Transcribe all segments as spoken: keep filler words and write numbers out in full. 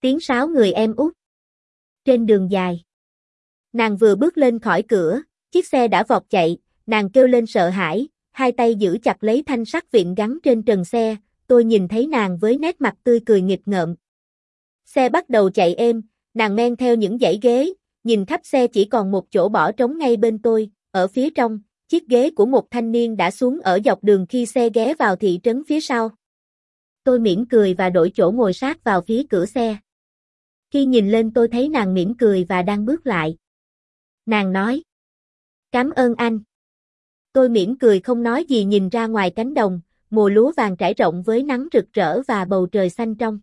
Tiếng sáo người em út. Trên đường dài. Nàng vừa bước lên khỏi cửa, chiếc xe đã vọt chạy, nàng kêu lên sợ hãi, hai tay giữ chặt lấy thanh sắt vịn gắn trên trần xe, tôi nhìn thấy nàng với nét mặt tươi cười nghịch ngợm. Xe bắt đầu chạy êm, nàng men theo những dãy ghế, nhìn khắp xe chỉ còn một chỗ bỏ trống ngay bên tôi, ở phía trong, chiếc ghế của một thanh niên đã xuống ở dọc đường khi xe ghé vào thị trấn phía sau. Tôi mỉm cười và đổi chỗ ngồi sát vào phía cửa xe. Khi nhìn lên tôi thấy nàng mỉm cười và đang bước lại. Nàng nói: "Cảm ơn anh." Tôi mỉm cười không nói gì nhìn ra ngoài cánh đồng, mùa lúa vàng trải rộng với nắng rực rỡ và bầu trời xanh trong.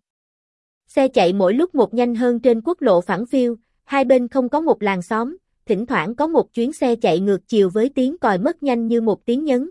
Xe chạy mỗi lúc một nhanh hơn trên quốc lộ phẳng phiu, hai bên không có một làn xóm, thỉnh thoảng có một chuyến xe chạy ngược chiều với tiếng còi mất nhanh như một tiếng nhấn.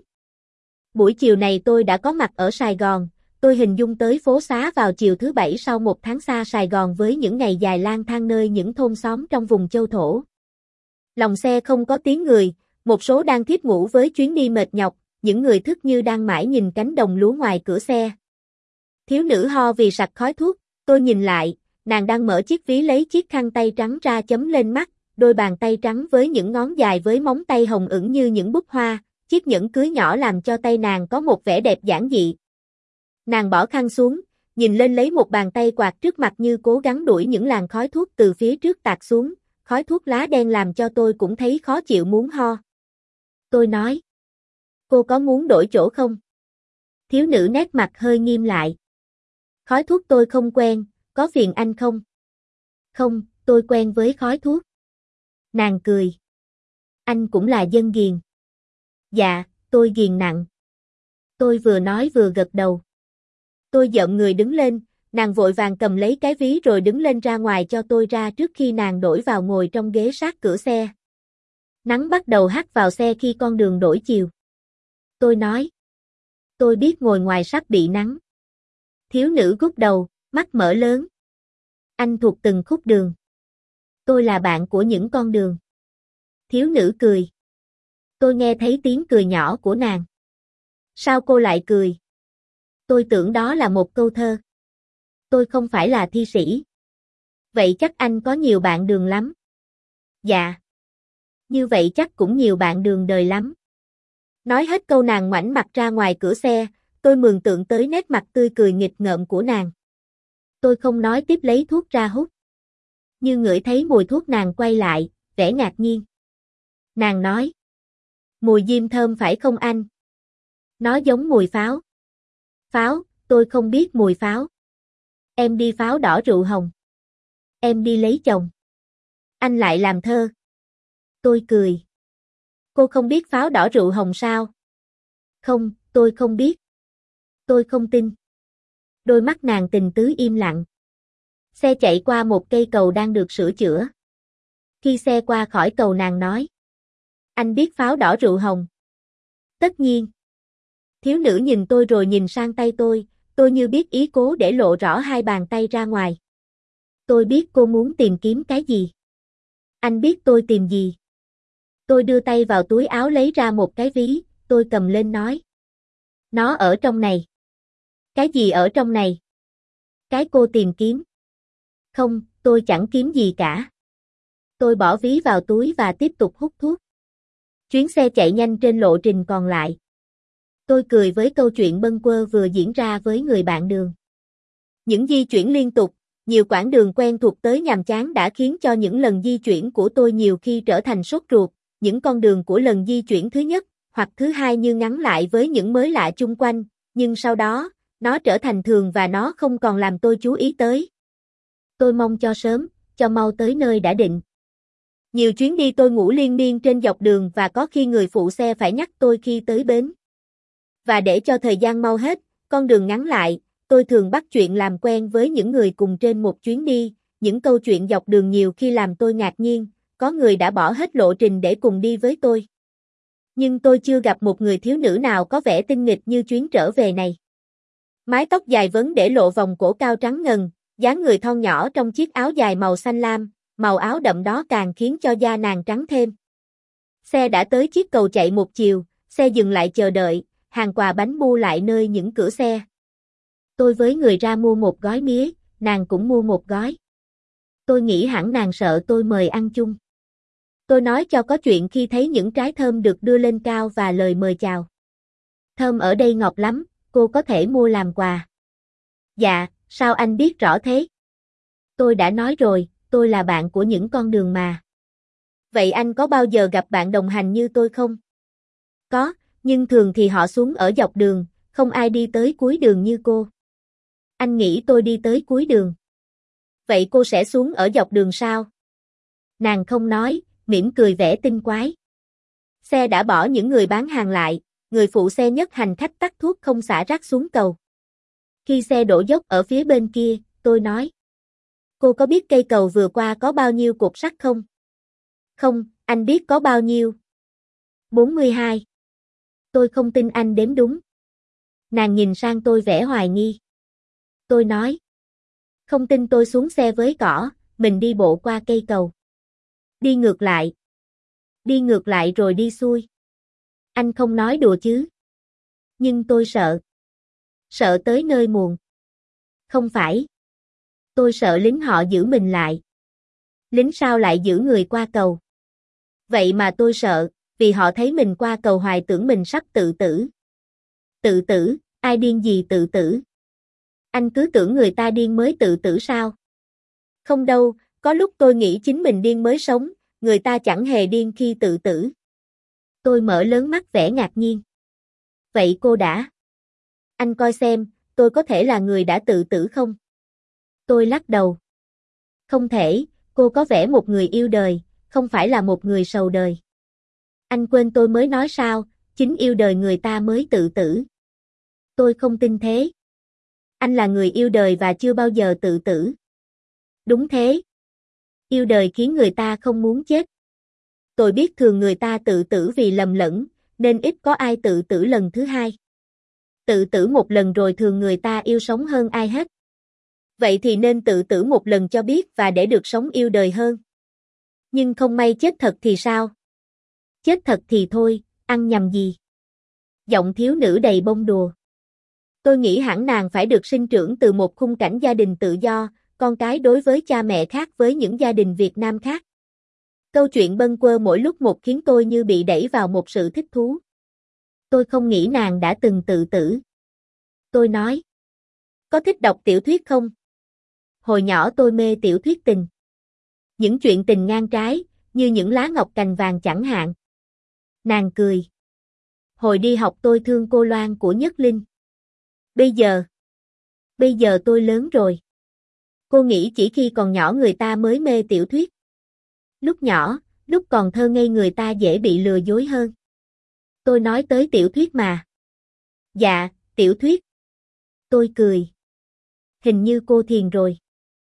Buổi chiều này tôi đã có mặt ở Sài Gòn, tôi hình dung tới phố xá vào chiều thứ Bảy sau một tháng xa Sài Gòn với những ngày dài lang thang nơi những thôn xóm trong vùng châu thổ. Lòng xe không có tiếng người, một số đang thiếp ngủ với chuyến đi mệt nhọc, những người thức như đang mãi nhìn cánh đồng lúa ngoài cửa xe. Thiếu nữ ho vì sặc khói thuốc, tôi nhìn lại, nàng đang mở chiếc ví lấy chiếc khăn tay trắng ra chấm lên mắt, đôi bàn tay trắng với những ngón dài với móng tay hồng ửng như những búp hoa, chiếc nhẫn cưới nhỏ làm cho tay nàng có một vẻ đẹp giản dị. Nàng bỏ khăn xuống, nhìn lên lấy một bàn tay quạt trước mặt như cố gắng đuổi những làn khói thuốc từ phía trước tạt xuống, khói thuốc lá đen làm cho tôi cũng thấy khó chịu muốn ho. Tôi nói: "Cô có muốn đổi chỗ không?" Thiếu nữ nét mặt hơi nghiêm lại. "Khói thuốc tôi không quen, có phiền anh không?" "Không, tôi quen với khói thuốc." Nàng cười. "Anh cũng là dân ghiền." "Dạ, tôi ghiền nặng." Tôi vừa nói vừa gật đầu. Tôi dợm người đứng lên, nàng vội vàng cầm lấy cái ví rồi đứng lên ra ngoài cho tôi ra trước khi nàng đổi vào ngồi trong ghế sát cửa xe. Nắng bắt đầu hắt vào xe khi con đường đổi chiều. Tôi nói: "Tôi biết ngồi ngoài sắp bị nắng." Thiếu nữ gúc đầu, mắt mở lớn. "Anh thuộc từng khúc đường." "Tôi là bạn của những con đường." Thiếu nữ cười. Tôi nghe thấy tiếng cười nhỏ của nàng. "Sao cô lại cười?" "Tôi tưởng đó là một câu thơ." "Tôi không phải là thi sĩ." "Vậy chắc anh có nhiều bạn đường lắm." "Dạ." "Như vậy chắc cũng nhiều bạn đường đời lắm." Nói hết câu nàng ngoảnh mặt ra ngoài cửa xe, tôi mường tượng tới nét mặt tươi cười nghịch ngợm của nàng. Tôi không nói tiếp lấy thuốc ra hút. Như ngửi thấy mùi thuốc nàng quay lại, vẻ ngạc nhiên. Nàng nói: "Mùi diêm thơm phải không anh?" "Nó giống mùi pháo." "Pháo, tôi không biết mùi pháo." "Em đi pháo đỏ rượu hồng." "Em đi lấy chồng." "Anh lại làm thơ." Tôi cười. "Cô không biết pháo đỏ rượu hồng sao?" "Không, tôi không biết." "Tôi không tin." Đôi mắt nàng tình tứ im lặng. Xe chạy qua một cây cầu đang được sửa chữa. Khi xe qua khỏi cầu nàng nói: "Anh biết pháo đỏ rượu hồng?" "Tất nhiên." Thiếu nữ nhìn tôi rồi nhìn sang tay tôi, tôi như biết ý cố để lộ rõ hai bàn tay ra ngoài. "Tôi biết cô muốn tìm kiếm cái gì." "Anh biết tôi tìm gì?" Tôi đưa tay vào túi áo lấy ra một cái ví, tôi cầm lên nói: "Nó ở trong này." "Cái gì ở trong này?" "Cái cô tìm kiếm." "Không, tôi chẳng kiếm gì cả." Tôi bỏ ví vào túi và tiếp tục hút thuốc. Chuyến xe chạy nhanh trên lộ trình còn lại. Tôi cười với câu chuyện bâng quơ vừa diễn ra với người bạn đường. Những di chuyển liên tục, nhiều quãng đường quen thuộc tới nhàm chán đã khiến cho những lần di chuyển của tôi nhiều khi trở thành sốt ruột. Những con đường của lần di chuyển thứ nhất, hoặc thứ hai như ngắn lại với những mới lạ chung quanh, nhưng sau đó, nó trở thành thường và nó không còn làm tôi chú ý tới. Tôi mong cho sớm, cho mau tới nơi đã định. Nhiều chuyến đi tôi ngủ liên miên trên dọc đường và có khi người phụ xe phải nhắc tôi khi tới bến. Và để cho thời gian mau hết, con đường ngắn lại, tôi thường bắt chuyện làm quen với những người cùng trên một chuyến đi, những câu chuyện dọc đường nhiều khi làm tôi ngạc nhiên, có người đã bỏ hết lộ trình để cùng đi với tôi. Nhưng tôi chưa gặp một người thiếu nữ nào có vẻ tinh nghịch như chuyến trở về này. Mái tóc dài vấn để lộ vòng cổ cao trắng ngần, dáng người thon nhỏ trong chiếc áo dài màu xanh lam, màu áo đậm đó càng khiến cho da nàng trắng thêm. Xe đã tới chiếc cầu chạy một chiều, xe dừng lại chờ đợi, hàng quà bánh bu lại nơi những cửa xe. Tôi với người ra mua một gói mía, nàng cũng mua một gói. Tôi nghĩ hẳn nàng sợ tôi mời ăn chung. Tôi nói cho có chuyện khi thấy những trái thơm được đưa lên cao và lời mời chào. Thơm ở đây ngọt lắm, cô có thể mua làm quà. Dạ, sao anh biết rõ thế? Tôi đã nói rồi, tôi là bạn của những con đường mà. Vậy anh có bao giờ gặp bạn đồng hành như tôi không? Có, nhưng thường thì họ xuống ở dọc đường, không ai đi tới cuối đường như cô. Anh nghĩ tôi đi tới cuối đường. Vậy cô sẽ xuống ở dọc đường sao? Nàng không nói, mỉm cười vẻ tinh quái. Xe đã bỏ những người bán hàng lại, người phụ xe nhấc hành khách tắt thuốc không xả rác xuống cầu. Khi xe đổ dốc ở phía bên kia, tôi nói. Cô có biết cây cầu vừa qua có bao nhiêu cột sắt không? Không, anh biết có bao nhiêu? bốn mươi hai. Tôi không tin anh đếm đúng. Nàng nhìn sang tôi vẻ hoài nghi. Tôi nói. Không tin tôi xuống xe với cỏ, mình đi bộ qua cây cầu. Đi ngược lại. Đi ngược lại rồi đi xuôi. Anh không nói đùa chứ? Nhưng tôi sợ. Sợ tới nơi muộn. Không phải. Tôi sợ lính họ giữ mình lại. Lính sao lại giữ người qua cầu? Vậy mà tôi sợ, vì họ thấy mình qua cầu hoài tưởng mình sắp tự tử. Tự tử, ai điên gì tự tử? Anh cứ tưởng người ta điên mới tự tử sao? Không đâu, có lúc tôi nghĩ chính mình điên mới sống, người ta chẳng hề điên khi tự tử. Tôi mở lớn mắt vẻ ngạc nhiên. Vậy cô đã? Anh coi xem, tôi có thể là người đã tự tử không? Tôi lắc đầu. Không thể, cô có vẻ một người yêu đời, không phải là một người sầu đời. Anh quên tôi mới nói sao, chính yêu đời người ta mới tự tử. Tôi không tin thế. Anh là người yêu đời và chưa bao giờ tự tử. Đúng thế. Yêu đời khiến người ta không muốn chết. Tôi biết thường người ta tự tử vì lầm lẫn, nên ít có ai tự tử lần thứ hai. Tự tử một lần rồi thường người ta yêu sống hơn ai hết. Vậy thì nên tự tử một lần cho biết và để được sống yêu đời hơn. Nhưng không may chết thật thì sao? Chết thật thì thôi, ăn nhầm gì? Giọng thiếu nữ đầy bông đùa. Tôi nghĩ hẳn nàng phải được sinh trưởng từ một khung cảnh gia đình tự do, con cái đối với cha mẹ khác với những gia đình Việt Nam khác. Câu chuyện bâng quơ mỗi lúc một khiến tôi như bị đẩy vào một sự thích thú. Tôi không nghĩ nàng đã từng tự tử. Tôi nói. Có thích đọc tiểu thuyết không? Hồi nhỏ tôi mê tiểu thuyết tình. Những chuyện tình ngang trái, như những lá ngọc cành vàng chẳng hạn. Nàng cười. Hồi đi học tôi thương cô Loan của Nhất Linh. Bây giờ? Bây giờ tôi lớn rồi. Cô nghĩ chỉ khi còn nhỏ người ta mới mê tiểu thuyết. Lúc nhỏ, lúc còn thơ ngây người ta dễ bị lừa dối hơn. Tôi nói tới tiểu thuyết mà. Dạ, tiểu thuyết. Tôi cười. Hình như cô thiền rồi.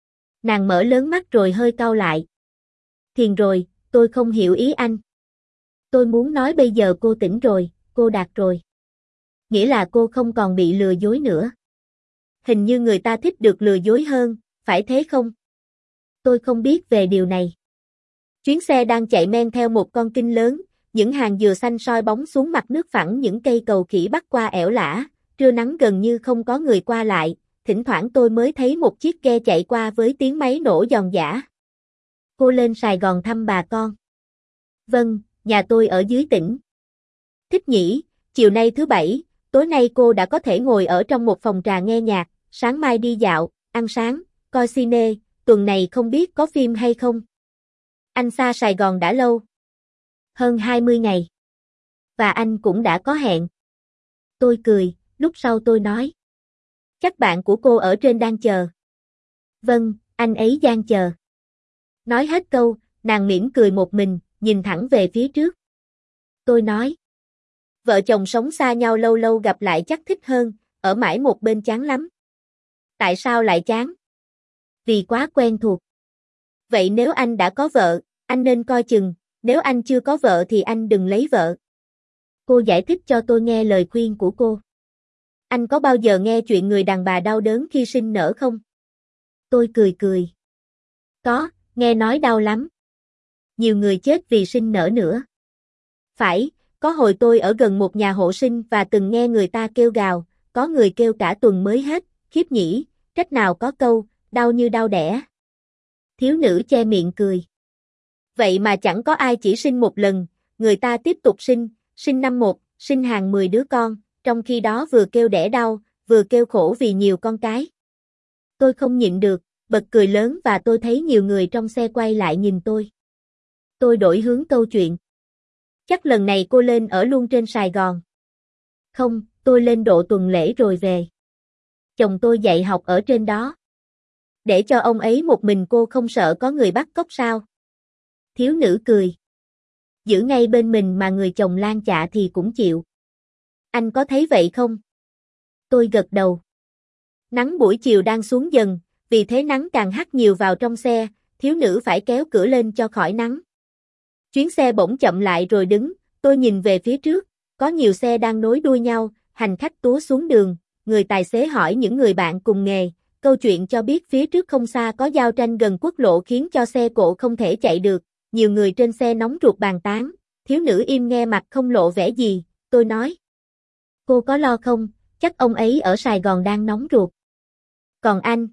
Nàng mở lớn mắt rồi hơi cau lại. Thiền rồi, tôi không hiểu ý anh. Tôi muốn nói bây giờ cô tỉnh rồi, cô đạt rồi. Nghĩa là cô không còn bị lừa dối nữa. Hình như người ta thích được lừa dối hơn, phải thế không? Tôi không biết về điều này. Chuyến xe đang chạy men theo một con kênh lớn, những hàng dừa xanh soi bóng xuống mặt nước phẳng những cây cầu khỉ bắc qua ẻo lả, trưa nắng gần như không có người qua lại, thỉnh thoảng tôi mới thấy một chiếc ghe chạy qua với tiếng máy nổ giòn giã. Cô lên Sài Gòn thăm bà con. Vâng, nhà tôi ở dưới tỉnh. Thích nhỉ, chiều nay thứ bảy, tối nay cô đã có thể ngồi ở trong một phòng trà nghe nhạc, sáng mai đi dạo, ăn sáng, coi cine, tuần này không biết có phim hay không. Anh xa Sài Gòn đã lâu. Hơn hai mươi ngày. Và anh cũng đã có hẹn. Tôi cười, lúc sau tôi nói. Chắc bạn của cô ở trên đang chờ. Vâng, anh ấy đang chờ. Nói hết câu, nàng mỉm cười một mình, nhìn thẳng về phía trước. Tôi nói. Vợ chồng sống xa nhau lâu lâu gặp lại chắc thích hơn, ở mãi một bên chán lắm. Tại sao lại chán? Vì quá quen thuộc. Vậy nếu anh đã có vợ, anh nên coi chừng, nếu anh chưa có vợ thì anh đừng lấy vợ. Cô giải thích cho tôi nghe lời khuyên của cô. Anh có bao giờ nghe chuyện người đàn bà đau đớn khi sinh nở không? Tôi cười cười. Có, nghe nói đau lắm. Nhiều người chết vì sinh nở nữa. Phải, có hồi tôi ở gần một nhà hộ sinh và từng nghe người ta kêu gào, có người kêu cả tuần mới hết, khiếp nhỉ, trách nào có câu, đau như đau đẻ. Thiếu nữ che miệng cười. Vậy mà chẳng có ai chỉ sinh một lần, người ta tiếp tục sinh, sinh năm một, sinh hàng mười đứa con, trong khi đó vừa kêu đẻ đau, vừa kêu khổ vì nhiều con cái. Tôi không nhịn được, bật cười lớn và tôi thấy nhiều người trong xe quay lại nhìn tôi. Tôi đổi hướng câu chuyện. Chắc lần này cô lên ở luôn trên Sài Gòn. Không, tôi lên độ tuần lễ rồi về. Chồng tôi dạy học ở trên đó. Để cho ông ấy một mình cô không sợ có người bắt cóc sao? Thiếu nữ cười. Giữ ngay bên mình mà người chồng lan chạ thì cũng chịu. Anh có thấy vậy không? Tôi gật đầu. Nắng buổi chiều đang xuống dần, vì thế nắng càng hắt nhiều vào trong xe, thiếu nữ phải kéo cửa lên cho khỏi nắng. Chuyến xe bỗng chậm lại rồi đứng, tôi nhìn về phía trước, có nhiều xe đang nối đuôi nhau, hành khách túa xuống đường, người tài xế hỏi những người bạn cùng nghề, câu chuyện cho biết phía trước không xa có giao tranh gần quốc lộ khiến cho xe cộ không thể chạy được, nhiều người trên xe nóng ruột bàn tán, thiếu nữ im nghe mặt không lộ vẻ gì, tôi nói. Cô có lo không, chắc ông ấy ở Sài Gòn đang nóng ruột. Còn anh?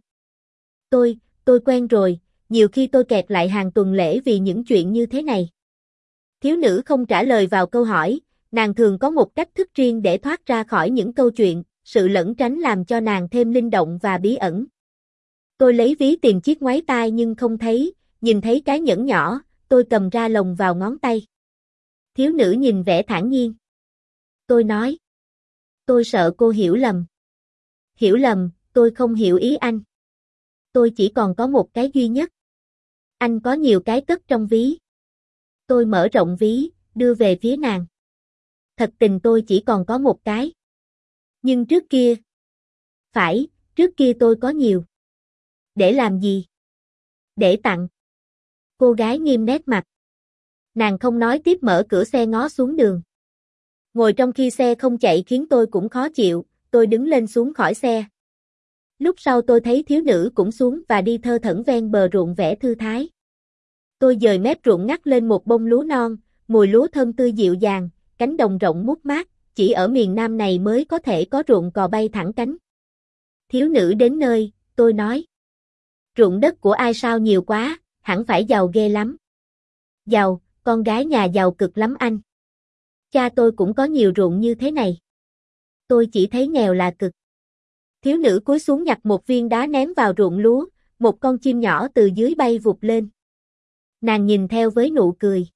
Tôi, tôi quen rồi, nhiều khi tôi kẹt lại hàng tuần lễ vì những chuyện như thế này. Thiếu nữ không trả lời vào câu hỏi, nàng thường có một cách thức riêng để thoát ra khỏi những câu chuyện, sự lẩn tránh làm cho nàng thêm linh động và bí ẩn. Tôi lấy ví tìm chiếc ngoáy tai nhưng không thấy, nhìn thấy cái nhẫn nhỏ, tôi cầm ra lồng vào ngón tay. Thiếu nữ nhìn vẻ thản nhiên. Tôi nói. Tôi sợ cô hiểu lầm. Hiểu lầm, tôi không hiểu ý anh. Tôi chỉ còn có một cái duy nhất. Anh có nhiều cái cất trong ví. Tôi mở rộng ví, đưa về phía nàng. Thật tình tôi chỉ còn có một cái. Nhưng trước kia. Phải, trước kia tôi có nhiều. Để làm gì? Để tặng. Cô gái nghiêm nét mặt. Nàng không nói tiếp mở cửa xe ngó xuống đường. Ngồi trong khi xe không chạy khiến tôi cũng khó chịu, tôi đứng lên xuống khỏi xe. Lúc sau tôi thấy thiếu nữ cũng xuống và đi thơ thẩn ven bờ ruộng vẻ thư thái. Tôi dời mép ruộng ngắt lên một bông lúa non, mùi lúa thơm tươi dịu dàng, cánh đồng rộng mút mát, chỉ ở miền Nam này mới có thể có ruộng cò bay thẳng cánh. Thiếu nữ đến nơi, tôi nói. Ruộng đất của ai sao nhiều quá, hẳn phải giàu ghê lắm. Giàu, con gái nhà giàu cực lắm anh. Cha tôi cũng có nhiều ruộng như thế này. Tôi chỉ thấy nghèo là cực. Thiếu nữ cúi xuống nhặt một viên đá ném vào ruộng lúa, một con chim nhỏ từ dưới bay vụt lên. Nàng nhìn theo với nụ cười.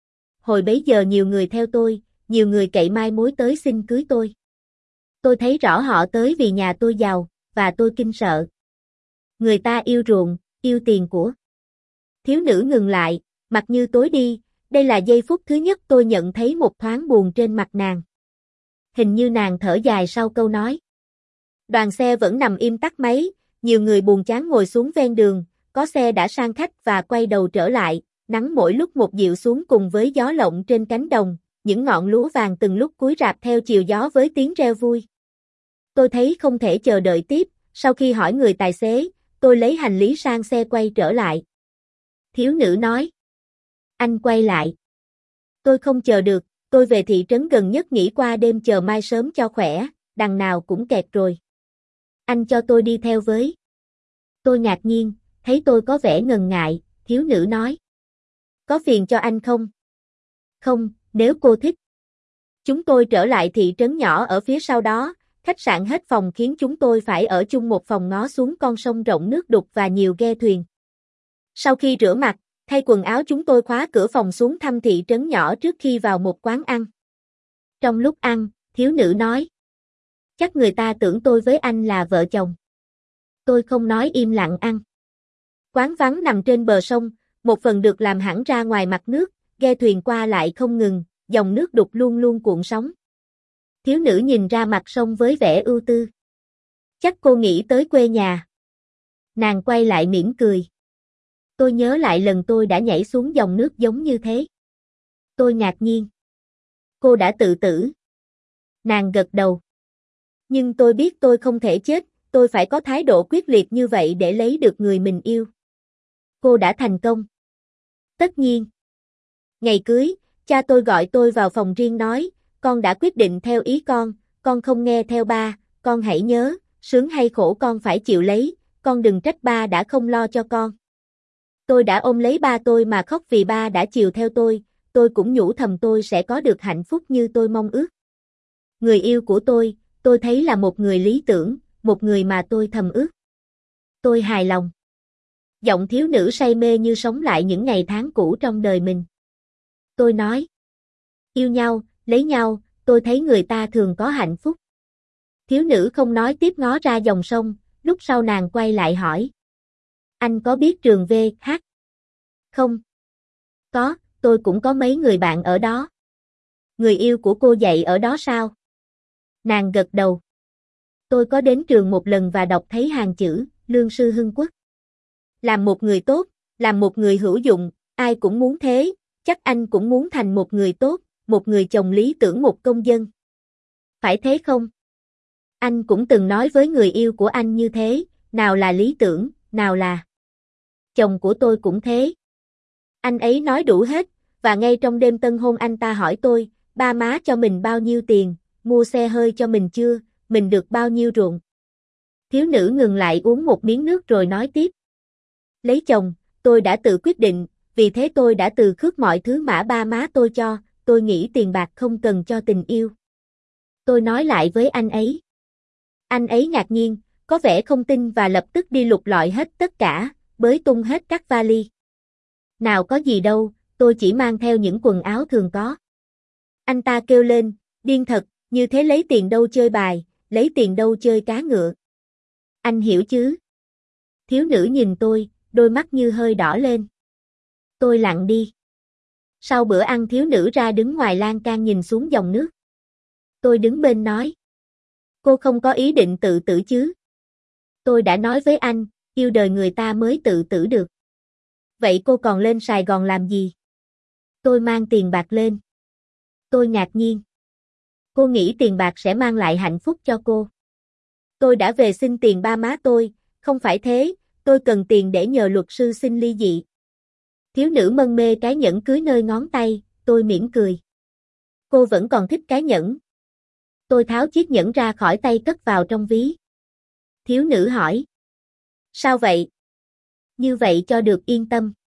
Hồi bấy giờ nhiều người theo tôi, nhiều người cậy mai mối tới xin cưới tôi. Tôi thấy rõ họ tới vì nhà tôi giàu, và tôi kinh sợ. Người ta yêu ruộng, yêu tiền của. Thiếu nữ ngừng lại, mặt như tối đi, đây là giây phút thứ nhất tôi nhận thấy một thoáng buồn trên mặt nàng. Hình như nàng thở dài sau câu nói. Đoàn xe vẫn nằm im tắt máy, nhiều người buồn chán ngồi xuống ven đường, có xe đã sang khách và quay đầu trở lại, nắng mỗi lúc một dịu xuống cùng với gió lộng trên cánh đồng, những ngọn lúa vàng từng lúc cúi rạp theo chiều gió với tiếng reo vui. Tôi thấy không thể chờ đợi tiếp, sau khi hỏi người tài xế, tôi lấy hành lý sang xe quay trở lại. Thiếu nữ nói. Anh quay lại. Tôi không chờ được, tôi về thị trấn gần nhất nghỉ qua đêm chờ mai sớm cho khỏe, đằng nào cũng kẹt rồi. Anh cho tôi đi theo với. Tôi ngạc nhiên, thấy tôi có vẻ ngần ngại, thiếu nữ nói. Có phiền cho anh không? Không, nếu cô thích. Chúng tôi trở lại thị trấn nhỏ ở phía sau đó, khách sạn hết phòng khiến chúng tôi phải ở chung một phòng ngó xuống con sông rộng nước đục và nhiều ghe thuyền. Sau khi rửa mặt, thay quần áo chúng tôi khóa cửa phòng xuống thăm thị trấn nhỏ trước khi vào một quán ăn. Trong lúc ăn, thiếu nữ nói. Chắc người ta tưởng tôi với anh là vợ chồng. Tôi không nói im lặng ăn. Quán vắng nằm trên bờ sông, một phần được làm hẳn ra ngoài mặt nước, ghe thuyền qua lại không ngừng, dòng nước đục luôn luôn cuộn sóng. Thiếu nữ nhìn ra mặt sông với vẻ ưu tư. Chắc cô nghĩ tới quê nhà. Nàng quay lại mỉm cười. Tôi nhớ lại lần tôi đã nhảy xuống dòng nước giống như thế. Tôi ngạc nhiên. Cô đã tự tử. Nàng gật đầu. Nhưng tôi biết tôi không thể chết, tôi phải có thái độ quyết liệt như vậy để lấy được người mình yêu. Cô đã thành công. Tất nhiên. Ngày cưới, cha tôi gọi tôi vào phòng riêng nói, con đã quyết định theo ý con, con không nghe theo ba, con hãy nhớ, sướng hay khổ con phải chịu lấy, con đừng trách ba đã không lo cho con. Tôi đã ôm lấy ba tôi mà khóc vì ba đã chiều theo tôi, tôi cũng nhủ thầm tôi sẽ có được hạnh phúc như tôi mong ước. Người yêu của tôi, tôi thấy là một người lý tưởng, một người mà tôi thầm ước. Tôi hài lòng. Giọng thiếu nữ say mê như sống lại những ngày tháng cũ trong đời mình. Tôi nói. Yêu nhau, lấy nhau, tôi thấy người ta thường có hạnh phúc. Thiếu nữ không nói tiếp ngó ra dòng sông, lúc sau nàng quay lại hỏi. Anh có biết trường vê hát? Không. Có, tôi cũng có mấy người bạn ở đó. Người yêu của cô dạy ở đó sao? Nàng gật đầu. Tôi có đến trường một lần và đọc thấy hàng chữ, Lương sư Hưng Quốc. Làm một người tốt, làm một người hữu dụng, ai cũng muốn thế, chắc anh cũng muốn thành một người tốt, một người chồng lý tưởng một công dân. Phải thế không? Anh cũng từng nói với người yêu của anh như thế, nào là lý tưởng, nào là... Chồng của tôi cũng thế. Anh ấy nói đủ hết, và ngay trong đêm tân hôn anh ta hỏi tôi, ba má cho mình bao nhiêu tiền, mua xe hơi cho mình chưa, mình được bao nhiêu ruộng. Thiếu nữ ngừng lại uống một miếng nước rồi nói tiếp. Lấy chồng, tôi đã tự quyết định, vì thế tôi đã từ khước mọi thứ mà ba má tôi cho, tôi nghĩ tiền bạc không cần cho tình yêu. Tôi nói lại với anh ấy. Anh ấy ngạc nhiên, có vẻ không tin và lập tức đi lục lọi hết tất cả, bới tung hết các vali. Nào có gì đâu, tôi chỉ mang theo những quần áo thường có. Anh ta kêu lên, điên thật, như thế lấy tiền đâu chơi bài, lấy tiền đâu chơi cá ngựa. Anh hiểu chứ? Thiếu nữ nhìn tôi, đôi mắt như hơi đỏ lên. Tôi lặng đi. Sau bữa ăn thiếu nữ ra đứng ngoài lan can nhìn xuống dòng nước. Tôi đứng bên nói. Cô không có ý định tự tử chứ? Tôi đã nói với anh, yêu đời người ta mới tự tử được. Vậy cô còn lên Sài Gòn làm gì? Tôi mang tiền bạc lên. Tôi ngạc nhiên. Cô nghĩ tiền bạc sẽ mang lại hạnh phúc cho cô. Tôi đã về xin tiền ba má tôi, không phải thế, tôi cần tiền để nhờ luật sư xin ly dị. Thiếu nữ mân mê cái nhẫn cưới nơi ngón tay, tôi mỉm cười. Cô vẫn còn thích cái nhẫn. Tôi tháo chiếc nhẫn ra khỏi tay cất vào trong ví. Thiếu nữ hỏi. Sao vậy? Như vậy cho được yên tâm.